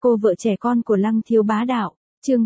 Cô vợ trẻ con của Lăng Thiếu Bá Đạo, chương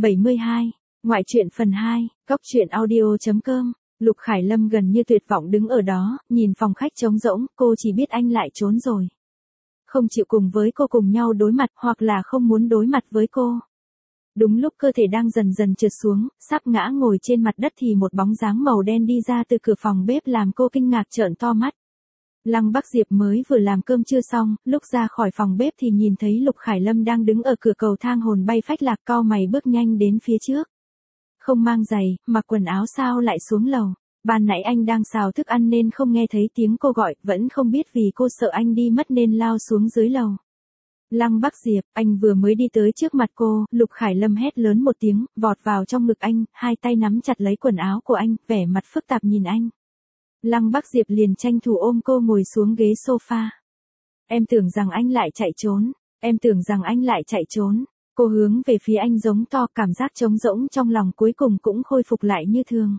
372, ngoại truyện phần 2, cóc truyện audio.com. Lục Khải Lâm gần như tuyệt vọng đứng ở đó, nhìn phòng khách trống rỗng, cô chỉ biết anh lại trốn rồi. Không chịu cùng với cô cùng nhau đối mặt, hoặc là không muốn đối mặt với cô. Đúng lúc cơ thể đang dần dần trượt xuống, sắp ngã ngồi trên mặt đất thì một bóng dáng màu đen đi ra từ cửa phòng bếp làm cô kinh ngạc trợn to mắt. Lăng Bắc Diệp mới vừa làm cơm trưa xong, lúc ra khỏi phòng bếp thì nhìn thấy Lục Khải Lâm đang đứng ở cửa cầu thang hồn bay phách lạc, cau mày bước nhanh đến phía trước. Không mang giày, mặc quần áo sao lại xuống lầu. Ban nãy anh đang xào thức ăn nên không nghe thấy tiếng cô gọi, vẫn không biết vì cô sợ anh đi mất nên lao xuống dưới lầu. Lăng Bắc Diệp, anh vừa mới đi tới trước mặt cô, Lục Khải Lâm hét lớn một tiếng, vọt vào trong ngực anh, hai tay nắm chặt lấy quần áo của anh, vẻ mặt phức tạp nhìn anh. Lăng Bắc Diệp liền tranh thủ ôm cô ngồi xuống ghế sofa. Em tưởng rằng anh lại chạy trốn, em tưởng rằng anh lại chạy trốn. Cô hướng về phía anh giống to, cảm giác trống rỗng trong lòng cuối cùng cũng khôi phục lại như thường.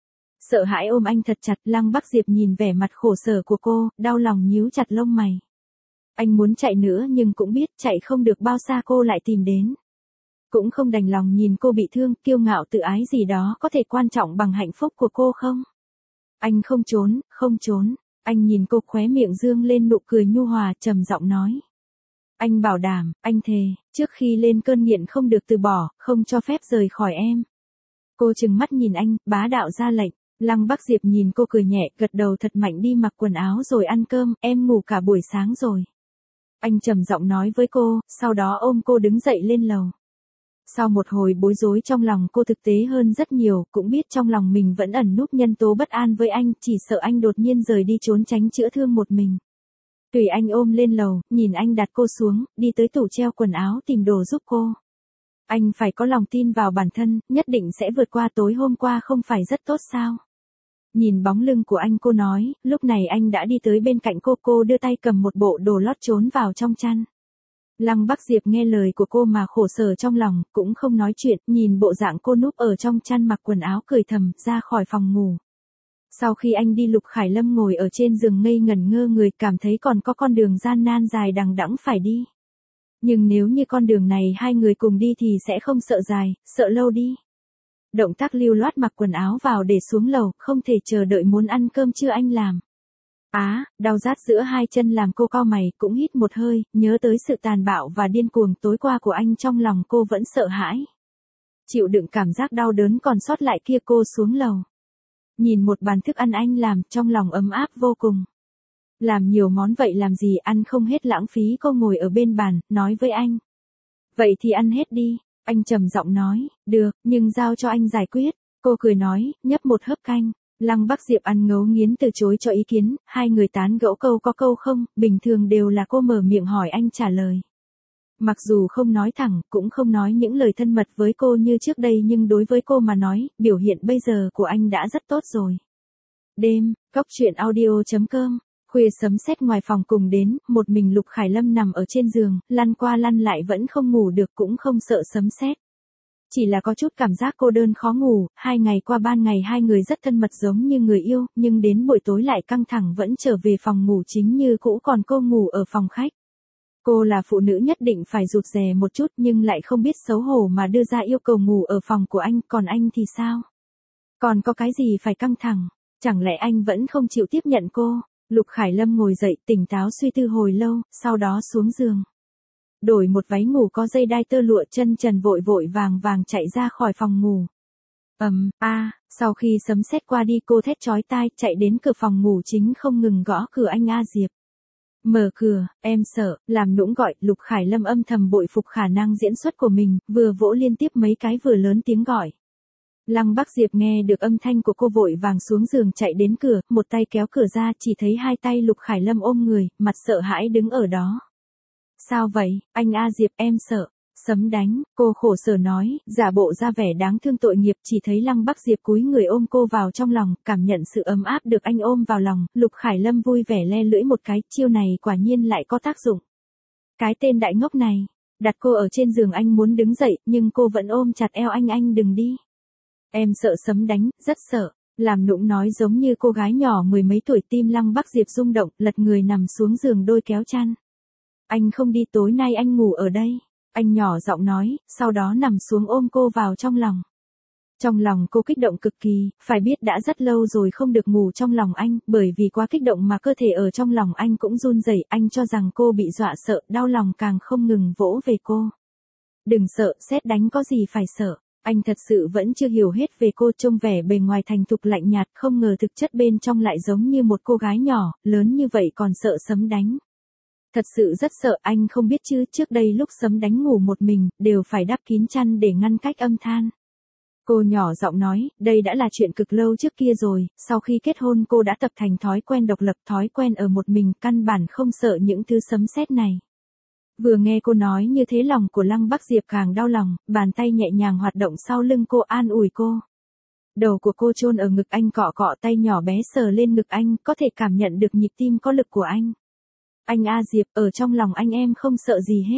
Sợ hãi ôm anh thật chặt, Lăng Bắc Diệp nhìn vẻ mặt khổ sở của cô, đau lòng nhíu chặt lông mày. Anh muốn chạy nữa nhưng cũng biết chạy không được bao xa cô lại tìm đến. Cũng không đành lòng nhìn cô bị thương, kiêu ngạo tự ái gì đó có thể quan trọng bằng hạnh phúc của cô không? Anh không trốn, không trốn. Anh nhìn cô khóe miệng dương lên nụ cười nhu hòa, trầm giọng nói. Anh bảo đảm, anh thề, trước khi lên cơn nghiện không được từ bỏ, không cho phép rời khỏi em. Cô trừng mắt nhìn anh, bá đạo ra lệnh. Lăng Bắc Diệp nhìn cô cười nhẹ, gật đầu thật mạnh, đi mặc quần áo rồi ăn cơm, em ngủ cả buổi sáng rồi. Anh trầm giọng nói với cô, sau đó ôm cô đứng dậy lên lầu. Sau một hồi bối rối trong lòng cô thực tế hơn rất nhiều, cũng biết trong lòng mình vẫn ẩn núp nhân tố bất an với anh, chỉ sợ anh đột nhiên rời đi trốn tránh chữa thương một mình. Tùy anh ôm lên lầu, nhìn anh đặt cô xuống, đi tới tủ treo quần áo tìm đồ giúp cô. Anh phải có lòng tin vào bản thân, nhất định sẽ vượt qua tối hôm qua, không phải rất tốt sao? Nhìn bóng lưng của anh cô nói, lúc này anh đã đi tới bên cạnh cô đưa tay cầm một bộ đồ lót trốn vào trong chăn. Lăng Bắc Diệp nghe lời của cô mà khổ sở trong lòng, cũng không nói chuyện, nhìn bộ dạng cô núp ở trong chăn mặc quần áo cười thầm, ra khỏi phòng ngủ. Sau khi anh đi, Lục Khải Lâm ngồi ở trên giường ngây ngẩn ngơ người, cảm thấy còn có con đường gian nan dài đằng đẵng phải đi. Nhưng nếu như con đường này hai người cùng đi thì sẽ không sợ dài, sợ lâu đi. Động tác lưu loát mặc quần áo vào để xuống lầu, không thể chờ đợi muốn ăn cơm trưa anh làm. Đau rát giữa hai chân làm cô cau mày, cũng hít một hơi, nhớ tới sự tàn bạo và điên cuồng tối qua của anh, trong lòng cô vẫn sợ hãi. Chịu đựng cảm giác đau đớn còn sót lại kia, cô xuống lầu. Nhìn một bàn thức ăn anh làm, trong lòng ấm áp vô cùng. Làm nhiều món vậy làm gì, ăn không hết lãng phí. Cô ngồi ở bên bàn, nói với anh. Vậy thì ăn hết đi. Anh trầm giọng nói, được, nhưng giao cho anh giải quyết. Cô cười nói, nhấp một hớp canh. Lăng Bắc Diệp ăn ngấu nghiến từ chối cho ý kiến, hai người tán gẫu câu có câu không, bình thường đều là cô mở miệng hỏi anh trả lời. Mặc dù không nói thẳng, cũng không nói những lời thân mật với cô như trước đây, nhưng đối với cô mà nói, biểu hiện bây giờ của anh đã rất tốt rồi. Đêm, cóc truyện audio.com. Khuya sấm sét ngoài phòng cùng đến, một mình Lục Khải Lâm nằm ở trên giường, lăn qua lăn lại vẫn không ngủ được, cũng không sợ sấm sét. Chỉ là có chút cảm giác cô đơn khó ngủ, 2 ngày qua ban ngày hai người rất thân mật giống như người yêu, nhưng đến buổi tối lại căng thẳng, vẫn trở về phòng ngủ chính như cũ, còn cô ngủ ở phòng khách. Cô là phụ nữ nhất định phải rụt rè một chút, nhưng lại không biết xấu hổ mà đưa ra yêu cầu ngủ ở phòng của anh, còn anh thì sao? Còn có cái gì phải căng thẳng? Chẳng lẽ anh vẫn không chịu tiếp nhận cô? Lục Khải Lâm ngồi dậy, tỉnh táo suy tư hồi lâu, sau đó xuống giường. Đổi một váy ngủ có dây đai tơ lụa, chân trần vội vội vàng vàng chạy ra khỏi phòng ngủ. Sau khi sấm sét qua đi, cô thét chói tai, chạy đến cửa phòng ngủ chính không ngừng gõ cửa. Anh Diệp. Mở cửa, em sợ, làm nũng gọi. Lục Khải Lâm âm thầm bội phục khả năng diễn xuất của mình, vừa vỗ liên tiếp mấy cái vừa lớn tiếng gọi. Lăng Bắc Diệp nghe được âm thanh của cô vội vàng xuống giường chạy đến cửa, một tay kéo cửa ra, chỉ thấy hai tay Lục Khải Lâm ôm người, mặt sợ hãi đứng ở đó. Sao vậy, anh Diệp, em sợ. Sấm đánh, cô khổ sở nói, giả bộ ra vẻ đáng thương tội nghiệp, chỉ thấy Lăng Bắc Diệp cúi người ôm cô vào trong lòng, cảm nhận sự ấm áp được anh ôm vào lòng, Lục Khải Lâm vui vẻ le lưỡi một cái, chiêu này quả nhiên lại có tác dụng. Cái tên đại ngốc này, đặt cô ở trên giường, anh muốn đứng dậy, nhưng cô vẫn ôm chặt eo anh đừng đi. Em sợ sấm đánh, rất sợ. Làm nũng nói giống như cô gái nhỏ mười mấy tuổi. Tim Lăng Bắc Diệp rung động, lật người nằm xuống giường đôi kéo chăn. Anh không đi, tối nay anh ngủ ở đây. Anh nhỏ giọng nói, sau đó nằm xuống ôm cô vào trong lòng. Trong lòng cô kích động cực kỳ, phải biết đã rất lâu rồi không được ngủ trong lòng anh, bởi vì quá kích động mà cơ thể ở trong lòng anh cũng run rẩy. Anh cho rằng cô bị dọa sợ, đau lòng càng không ngừng vỗ về cô. Đừng sợ, sét đánh có gì phải sợ. Anh thật sự vẫn chưa hiểu hết về cô, trông vẻ bề ngoài thành thục lạnh nhạt, không ngờ thực chất bên trong lại giống như một cô gái nhỏ, lớn như vậy còn sợ sấm đánh. Thật sự rất sợ, anh không biết chứ, trước đây lúc sấm đánh ngủ một mình, đều phải đắp kín chăn để ngăn cách âm than. Cô nhỏ giọng nói, đây đã là chuyện cực lâu trước kia rồi, sau khi kết hôn cô đã tập thành thói quen độc lập, thói quen ở một mình, căn bản không sợ những thứ sấm sét này. Vừa nghe cô nói như thế lòng của Lăng Bắc Diệp càng đau lòng, bàn tay nhẹ nhàng hoạt động sau lưng cô an ủi cô. Đầu của cô chôn ở ngực anh, cọ cọ tay nhỏ bé sờ lên ngực anh, có thể cảm nhận được nhịp tim có lực của anh. Anh A Diệp, ở trong lòng anh em không sợ gì hết.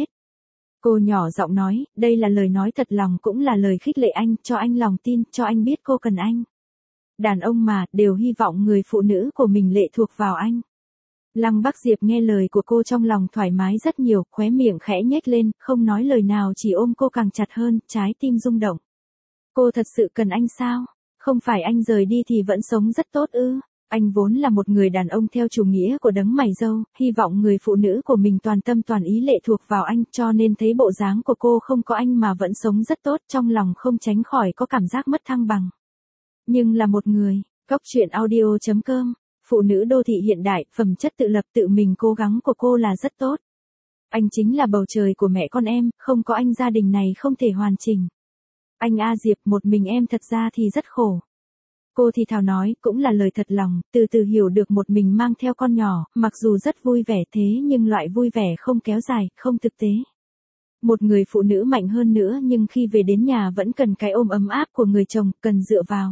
Cô nhỏ giọng nói, đây là lời nói thật lòng cũng là lời khích lệ anh, cho anh lòng tin, cho anh biết cô cần anh. Đàn ông mà, đều hy vọng người phụ nữ của mình lệ thuộc vào anh. Lăng Bắc Diệp nghe lời của cô trong lòng thoải mái rất nhiều, khóe miệng khẽ nhếch lên, không nói lời nào chỉ ôm cô càng chặt hơn, trái tim rung động. Cô thật sự cần anh sao? Không phải anh rời đi thì vẫn sống rất tốt ư? Anh vốn là một người đàn ông theo chủ nghĩa của đấng mày râu, hy vọng người phụ nữ của mình toàn tâm toàn ý lệ thuộc vào anh, cho nên thấy bộ dáng của cô không có anh mà vẫn sống rất tốt, trong lòng không tránh khỏi có cảm giác mất thăng bằng. Nhưng là một người, Cốc truyện audio.com, phụ nữ đô thị hiện đại, phẩm chất tự lập tự mình cố gắng của cô là rất tốt. Anh chính là bầu trời của mẹ con em, không có anh gia đình này không thể hoàn chỉnh. Anh A Diệp, một mình em thật ra thì rất khổ. Cô thì thào nói, cũng là lời thật lòng, từ từ hiểu được một mình mang theo con nhỏ, mặc dù rất vui vẻ thế nhưng loại vui vẻ không kéo dài, không thực tế. Một người phụ nữ mạnh hơn nữa nhưng khi về đến nhà vẫn cần cái ôm ấm áp của người chồng, cần dựa vào.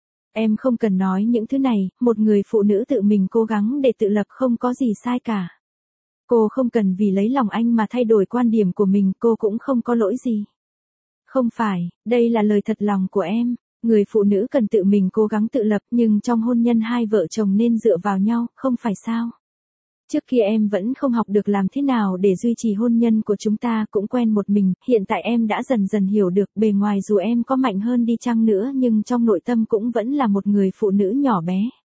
Em không cần nói những thứ này, một người phụ nữ tự mình cố gắng để tự lập không có gì sai cả. Cô không cần vì lấy lòng anh mà thay đổi quan điểm của mình, cô cũng không có lỗi gì. Không phải, đây là lời thật lòng của em. Người phụ nữ cần tự mình cố gắng tự lập nhưng trong hôn nhân hai vợ chồng nên dựa vào nhau, không phải sao? Trước kia em vẫn không học được làm thế nào để duy trì hôn nhân của chúng ta, cũng quen một mình, hiện tại em đã dần dần hiểu được, bề ngoài dù em có mạnh hơn đi chăng nữa nhưng trong nội tâm cũng vẫn là một người phụ nữ nhỏ bé.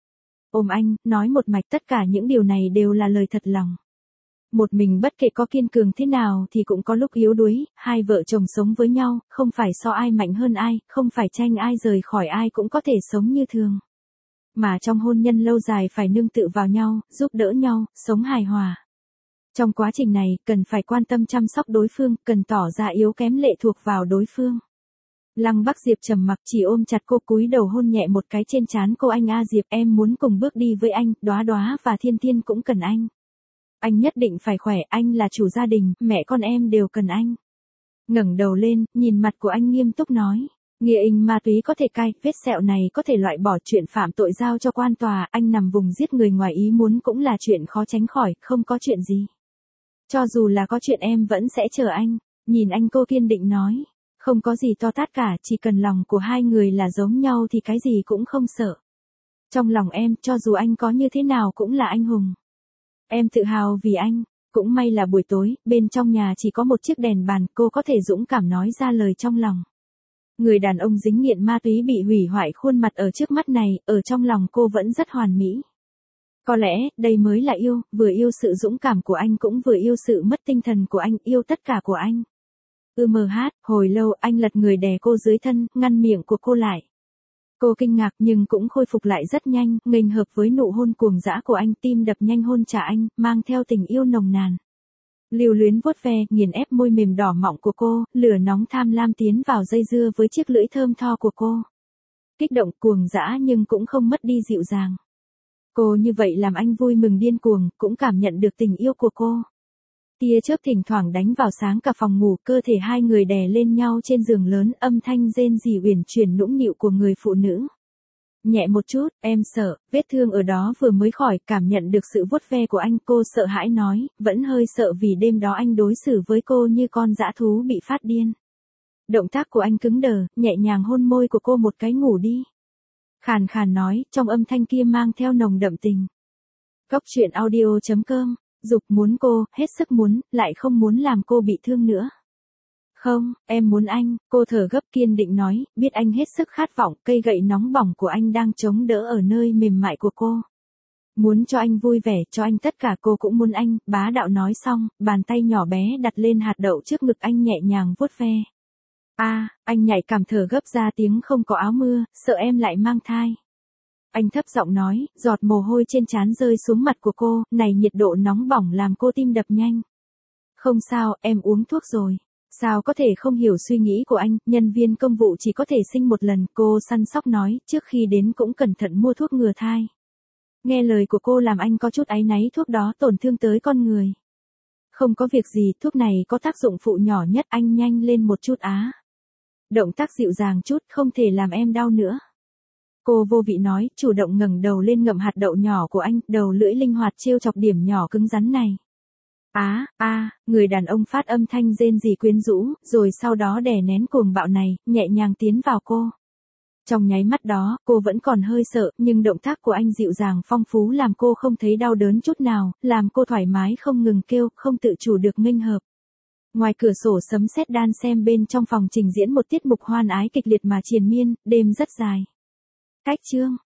Ôm anh, nói một mạch tất cả những điều này đều là lời thật lòng. Một mình bất kể có kiên cường thế nào thì cũng có lúc yếu đuối, hai vợ chồng sống với nhau, không phải so ai mạnh hơn ai, không phải tranh ai rời khỏi ai cũng có thể sống như thường. Mà trong hôn nhân lâu dài phải nương tựa vào nhau, giúp đỡ nhau, sống hài hòa. Trong quá trình này, cần phải quan tâm chăm sóc đối phương, cần tỏ ra yếu kém lệ thuộc vào đối phương. Lăng Bắc Diệp trầm mặc chỉ ôm chặt cô, cúi đầu hôn nhẹ một cái trên trán cô. Anh A Diệp, em muốn cùng bước đi với anh, Đóa Đóa và Thiên Thiên cũng cần anh. Anh nhất định phải khỏe, anh là chủ gia đình, mẹ con em đều cần anh. Ngẩng đầu lên, nhìn mặt của anh nghiêm túc nói. Nghĩa hình ma túy có thể cai, vết sẹo này có thể loại bỏ, chuyện phạm tội giao cho quan tòa, anh nằm vùng giết người ngoài ý muốn cũng là chuyện khó tránh khỏi, không có chuyện gì. Cho dù là có chuyện em vẫn sẽ chờ anh. Nhìn anh cô kiên định nói. Không có gì to tát cả, chỉ cần lòng của hai người là giống nhau thì cái gì cũng không sợ. Trong lòng em, cho dù anh có như thế nào cũng là anh hùng. Em tự hào vì anh, cũng may là buổi tối, bên trong nhà chỉ có một chiếc đèn bàn, cô có thể dũng cảm nói ra lời trong lòng. Người đàn ông dính nghiện ma túy bị hủy hoại khuôn mặt ở trước mắt này, ở trong lòng cô vẫn rất hoàn mỹ. Có lẽ, đây mới là yêu, vừa yêu sự dũng cảm của anh cũng vừa yêu sự mất tinh thần của anh, yêu tất cả của anh. Hồi lâu anh lật người đè cô dưới thân, ngăn miệng của cô lại. Cô kinh ngạc nhưng cũng khôi phục lại rất nhanh, nghênh hợp với nụ hôn cuồng dã của anh, tim đập nhanh hôn trả anh, mang theo tình yêu nồng nàn. Lưu luyến vuốt ve, nghiền ép môi mềm đỏ mọng của cô, lửa nóng tham lam tiến vào dây dưa với chiếc lưỡi thơm tho của cô. Kích động cuồng dã nhưng cũng không mất đi dịu dàng. Cô như vậy làm anh vui mừng điên cuồng, cũng cảm nhận được tình yêu của cô. Tia chớp thỉnh thoảng đánh vào sáng cả phòng ngủ, cơ thể hai người đè lên nhau trên giường lớn, âm thanh rên rỉ uyển chuyển nũng nịu của người phụ nữ. Nhẹ một chút, em sợ, vết thương ở đó vừa mới khỏi, cảm nhận được sự vuốt ve của anh, cô sợ hãi nói, vẫn hơi sợ vì đêm đó anh đối xử với cô như con dã thú bị phát điên. Động tác của anh cứng đờ, nhẹ nhàng hôn môi của cô một cái, ngủ đi. Khàn khàn nói, trong âm thanh kia mang theo nồng đậm tình. Cốc truyện audio.com, dục muốn cô, hết sức muốn, lại không muốn làm cô bị thương nữa. Không, em muốn anh, cô thở gấp kiên định nói, biết anh hết sức khát vọng, cây gậy nóng bỏng của anh đang chống đỡ ở nơi mềm mại của cô. Muốn cho anh vui vẻ, cho anh tất cả cô cũng muốn anh, bá đạo nói xong, bàn tay nhỏ bé đặt lên hạt đậu trước ngực anh nhẹ nhàng vuốt ve. Anh nhạy cảm thở gấp ra tiếng không có áo mưa, sợ em lại mang thai. Anh thấp giọng nói, giọt mồ hôi trên trán rơi xuống mặt của cô, này nhiệt độ nóng bỏng làm cô tim đập nhanh. Không sao, em uống thuốc rồi. Sao có thể không hiểu suy nghĩ của anh, nhân viên công vụ chỉ có thể sinh một lần, cô săn sóc nói, trước khi đến cũng cẩn thận mua thuốc ngừa thai. Nghe lời của cô làm anh có chút áy náy, thuốc đó tổn thương tới con người. Không có việc gì, thuốc này có tác dụng phụ nhỏ nhất, anh nhanh lên một chút á. Động tác dịu dàng chút, không thể làm em đau nữa. Cô vô vị nói, chủ động ngẩng đầu lên ngậm hạt đậu nhỏ của anh, đầu lưỡi linh hoạt trêu chọc điểm nhỏ cứng rắn này. Người đàn ông phát âm thanh rên rỉ quyến rũ, rồi sau đó đè nén cuồng bạo này, nhẹ nhàng tiến vào cô. Trong nháy mắt đó, cô vẫn còn hơi sợ, nhưng động tác của anh dịu dàng phong phú làm cô không thấy đau đớn chút nào, làm cô thoải mái không ngừng kêu, không tự chủ được nghênh hợp. Ngoài cửa sổ sấm sét đan xem, bên trong phòng trình diễn một tiết mục hoan ái kịch liệt mà triền miên, đêm rất dài. Cách chương